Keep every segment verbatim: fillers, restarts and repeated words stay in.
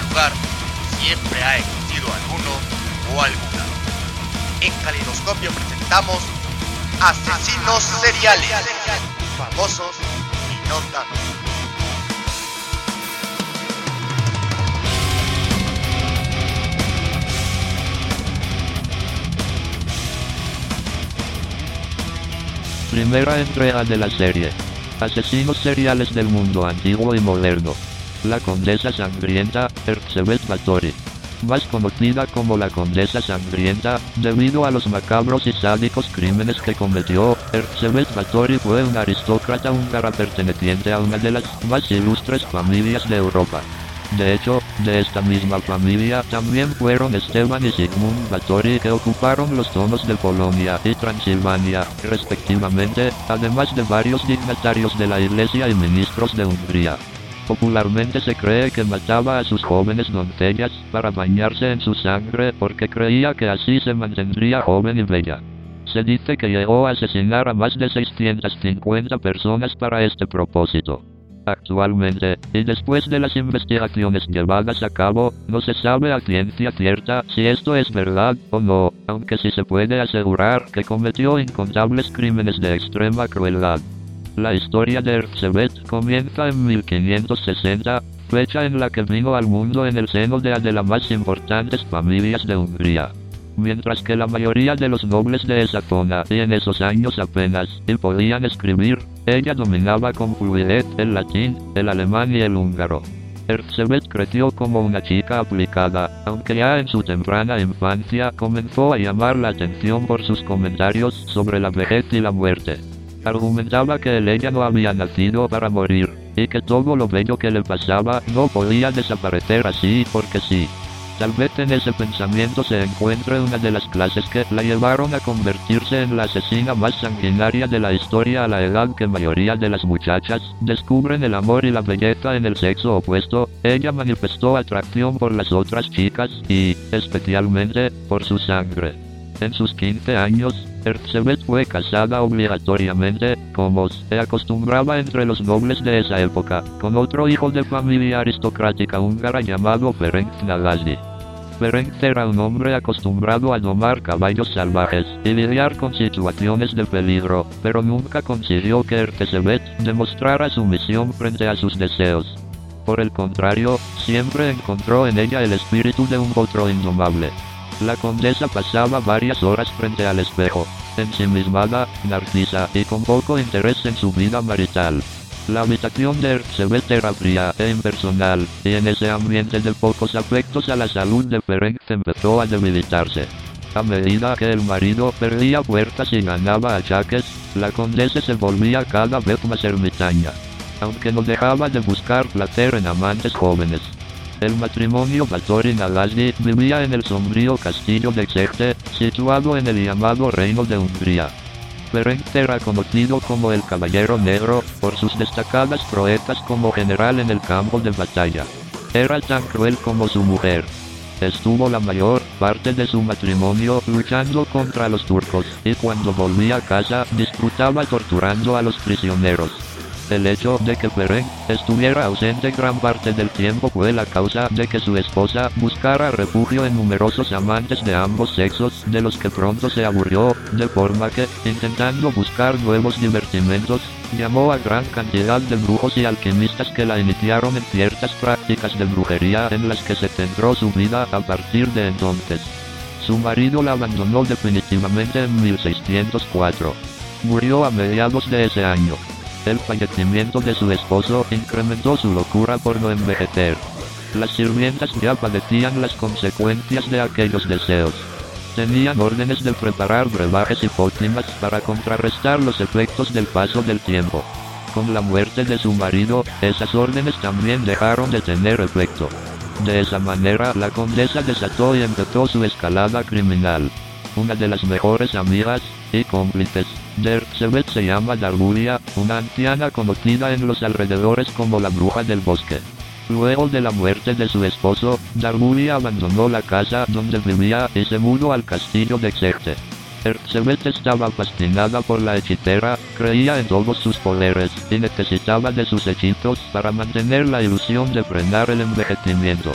lugar siempre ha existido alguno o alguna. En Caleidoscopio presentamos asesinos seriales, famosos y no tanto. Primera entrega de la serie. Asesinos seriales del mundo antiguo y moderno. La Condesa Sangrienta, Elizabeth Bathory. Más conocida como la Condesa Sangrienta, debido a los macabros y sádicos crímenes que cometió, Elizabeth Bathory fue una aristócrata húngara perteneciente a una de las más ilustres familias de Europa. De hecho, de esta misma familia también fueron Esteban y Sigmund Bathory, que ocuparon los tronos de Polonia y Transilvania, respectivamente, además de varios dignatarios de la Iglesia y ministros de Hungría. Popularmente se cree que mataba a sus jóvenes doncellas para bañarse en su sangre porque creía que así se mantendría joven y bella. Se dice que llegó a asesinar a más de seiscientas cincuenta personas para este propósito. Actualmente, y después de las investigaciones llevadas a cabo, no se sabe a ciencia cierta si esto es verdad o no, aunque sí se puede asegurar que cometió incontables crímenes de extrema crueldad. La historia de Elizabeth comienza en mil quinientos sesenta, fecha en la que vino al mundo en el seno de una de las más importantes familias de Hungría. Mientras que la mayoría de los nobles de esa zona y en esos años apenas y podían escribir, ella dominaba con fluidez el latín, el alemán y el húngaro. Elizabeth creció como una chica aplicada, aunque ya en su temprana infancia comenzó a llamar la atención por sus comentarios sobre la vejez y la muerte. Argumentaba que ella no había nacido para morir, y que todo lo bello que le pasaba no podía desaparecer así porque sí. Tal vez en ese pensamiento se encuentre una de las clases que la llevaron a convertirse en la asesina más sanguinaria de la historia a la edad que mayoría de las muchachas descubren el amor y la belleza en el sexo opuesto. Ella manifestó atracción por las otras chicas y, especialmente, por su sangre. En sus quince años, Elizabeth fue casada obligatoriamente, como se acostumbraba entre los nobles de esa época, con otro hijo de familia aristocrática húngara llamado Ferenc Nagyi. Ferenc era un hombre acostumbrado a domar caballos salvajes y lidiar con situaciones de peligro, pero nunca consiguió que Elizabeth demostrara sumisión frente a sus deseos. Por el contrario, siempre encontró en ella el espíritu de un potro indomable. La condesa pasaba varias horas frente al espejo, ensimismada, narcisa y con poco interés en su vida marital. La habitación de Elizabeth era fría e impersonal, y en ese ambiente de pocos afectos a la salud de Ferenc empezó a debilitarse. A medida que el marido perdía fuerzas y ganaba achaques, la condesa se volvía cada vez más ermitaña, aunque no dejaba de buscar placer en amantes jóvenes. El matrimonio Bathory-Nagyi vivía en el sombrío castillo de Szeged, situado en el llamado Reino de Hungría. Ferenc era conocido como el Caballero Negro, por sus destacadas proezas como general en el campo de batalla. Era tan cruel como su mujer. Estuvo la mayor parte de su matrimonio luchando contra los turcos, y cuando volvía a casa disfrutaba torturando a los prisioneros. El hecho de que Ferenc estuviera ausente gran parte del tiempo fue la causa de que su esposa buscara refugio en numerosos amantes de ambos sexos, de los que pronto se aburrió, de forma que, intentando buscar nuevos divertimentos, llamó a gran cantidad de brujos y alquimistas que la iniciaron en ciertas prácticas de brujería en las que se centró su vida a partir de entonces. Su marido la abandonó definitivamente en mil seiscientos cuatro. Murió a mediados de ese año. El fallecimiento de su esposo incrementó su locura por no envejecer. Las sirvientas ya padecían las consecuencias de aquellos deseos. Tenían órdenes de preparar brebajes y pócimas para contrarrestar los efectos del paso del tiempo. Con la muerte de su marido, esas órdenes también dejaron de tener efecto. De esa manera, la condesa desató y empezó su escalada criminal. Una de las mejores amigas y cómplices de Elizabeth se llama Dargulia, una anciana conocida en los alrededores como la bruja del bosque. Luego de la muerte de su esposo, Dargulia abandonó la casa donde vivía y se mudó al castillo de Szeged. Elizabeth estaba fascinada por la hechicera, creía en todos sus poderes y necesitaba de sus hechizos para mantener la ilusión de frenar el envejecimiento.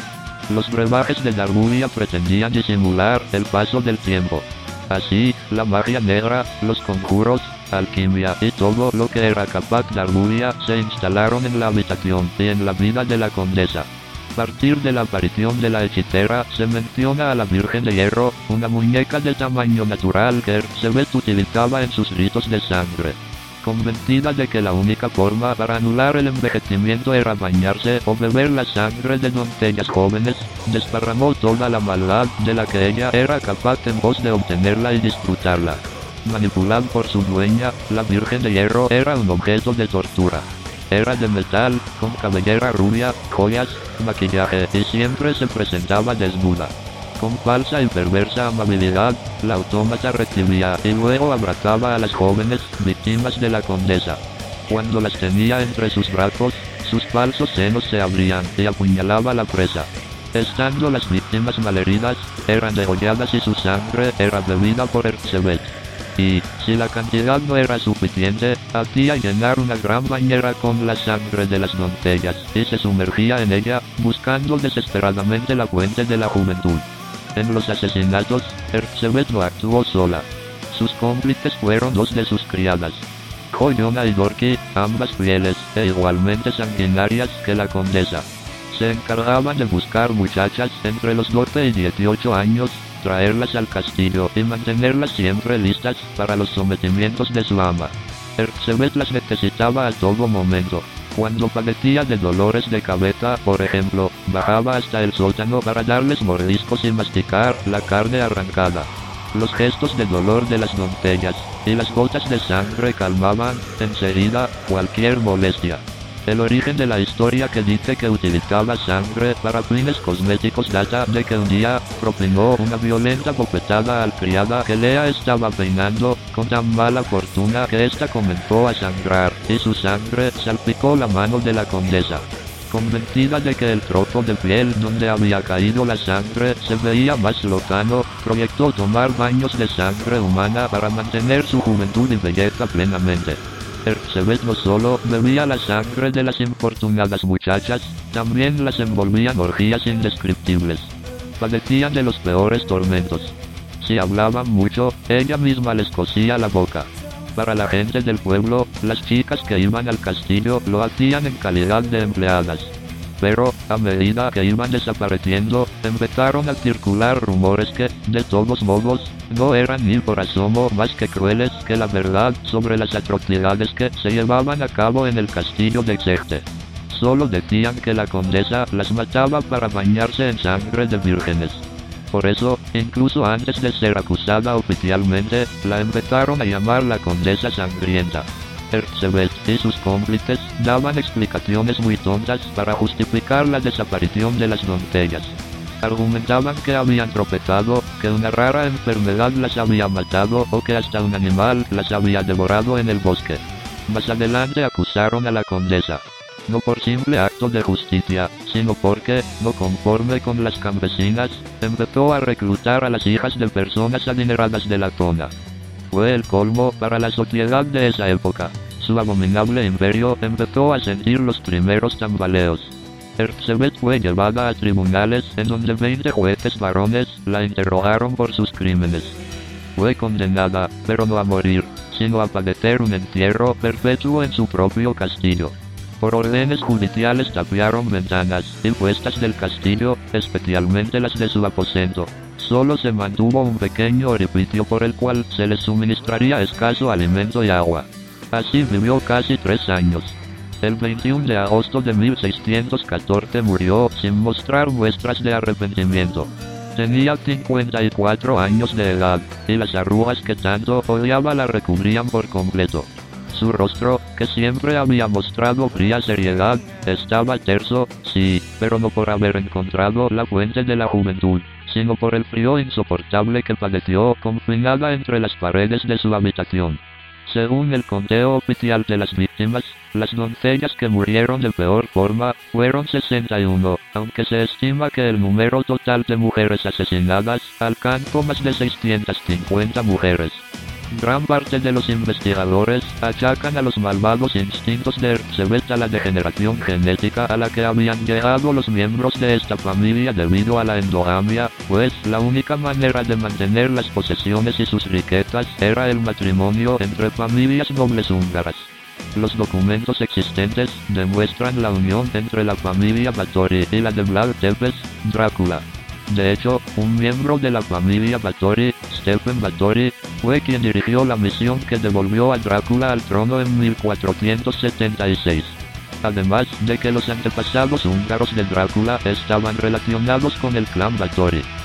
Los brebajes de Darbulia pretendían disimular el paso del tiempo. Así, la magia negra, los conjuros, alquimia y todo lo que era capaz Darbulia se instalaron en la habitación y en la vida de la condesa. A partir de la aparición de la hechicera, se menciona a la Virgen de Hierro, una muñeca de tamaño natural que Ercebet utilizaba en sus ritos de sangre. Convencida de que la única forma para anular el envejecimiento era bañarse o beber la sangre de doncellas jóvenes, desparramó toda la maldad de la que ella era capaz en pos de obtenerla y disfrutarla. Manipulada por su dueña, la Virgen de Hierro era un objeto de tortura. Era de metal, con cabellera rubia, joyas, maquillaje y siempre se presentaba desnuda. Con falsa y perversa amabilidad, la autómata recibía y luego abrazaba a las jóvenes víctimas de la condesa. Cuando las tenía entre sus brazos, sus falsos senos se abrían y apuñalaba a la presa. Estando las víctimas malheridas, eran degolladas y su sangre era bebida por Ercebet. Y, si la cantidad no era suficiente, hacía llenar una gran bañera con la sangre de las doncellas, y se sumergía en ella, buscando desesperadamente la fuente de la juventud. En los asesinatos, Ercebet no actuó sola. Sus cómplices fueron dos de sus criadas, Joyona y Dorki, ambas fieles e igualmente sanguinarias que la condesa. Se encargaban de buscar muchachas entre los doce y dieciocho años, traerlas al castillo y mantenerlas siempre listas para los sometimientos de su ama. Ercebet las necesitaba a todo momento. Cuando padecía de dolores de cabeza, por ejemplo, bajaba hasta el sótano para darles mordiscos y masticar la carne arrancada. Los gestos de dolor de las doncellas y las gotas de sangre calmaban, enseguida, cualquier molestia. El origen de la historia que dice que utilizaba sangre para fines cosméticos data de que un día propinó una violenta bofetada al criada que Lea estaba peinando, con tan mala fortuna que ésta comenzó a sangrar, y su sangre salpicó la mano de la condesa. Convencida de que el trozo de piel donde había caído la sangre se veía más lozano, proyectó tomar baños de sangre humana para mantener su juventud y belleza plenamente. Ercebet no solo bebía la sangre de las infortunadas muchachas, también las envolvía en orgías indescriptibles. Padecían de los peores tormentos. Si hablaban mucho, ella misma les cosía la boca. Para la gente del pueblo, las chicas que iban al castillo lo hacían en calidad de empleadas. Pero, a medida que iban desapareciendo, empezaron a circular rumores que, de todos modos, no eran ni por asomo más que crueles que la verdad sobre las atrocidades que se llevaban a cabo en el castillo de Exegte. Solo decían que la condesa las mataba para bañarse en sangre de vírgenes. Por eso, incluso antes de ser acusada oficialmente, la empezaron a llamar la condesa sangrienta. Ercebet y sus cómplices daban explicaciones muy tontas para justificar la desaparición de las doncellas. Argumentaban que habían tropezado, que una rara enfermedad las había matado o que hasta un animal las había devorado en el bosque. Más adelante acusaron a la condesa, no por simple acto de justicia, sino porque, no conforme con las campesinas, empezó a reclutar a las hijas de personas adineradas de la zona. Fue el colmo para la sociedad de esa época. Su abominable imperio empezó a sentir los primeros tambaleos. Ercebet fue llevada a tribunales en donde veinte jueces varones la interrogaron por sus crímenes. Fue condenada, pero no a morir, sino a padecer un encierro perpetuo en su propio castillo. Por órdenes judiciales tapiaron ventanas y puestas del castillo, especialmente las de su aposento. Solo se mantuvo un pequeño orificio por el cual se le suministraría escaso alimento y agua. Así vivió casi tres años. El veintiuno de agosto de mil seiscientos catorce murió sin mostrar muestras de arrepentimiento. Tenía cincuenta y cuatro años de edad, y las arrugas que tanto odiaba la recubrían por completo. Su rostro, que siempre había mostrado fría seriedad, estaba terso, sí, pero no por haber encontrado la fuente de la juventud, sino por el frío insoportable que padeció confinada entre las paredes de su habitación. Según el conteo oficial de las víctimas, las doncellas que murieron de peor forma fueron sesenta y uno, aunque se estima que el número total de mujeres asesinadas alcanzó más de seiscientas cincuenta mujeres. Gran parte de los investigadores achacan a los malvados instintos de Erzsébet a la degeneración genética a la que habían llegado los miembros de esta familia debido a la endogamia, pues la única manera de mantener las posesiones y sus riquezas era el matrimonio entre familias nobles húngaras. Los documentos existentes demuestran la unión entre la familia Báthory y la de Vlad Tepes, Drácula. De hecho, un miembro de la familia Báthory, Stephen Báthory, fue quien dirigió la misión que devolvió a Drácula al trono en mil cuatrocientos setenta y seis. Además de que los antepasados húngaros de Drácula estaban relacionados con el clan Báthory.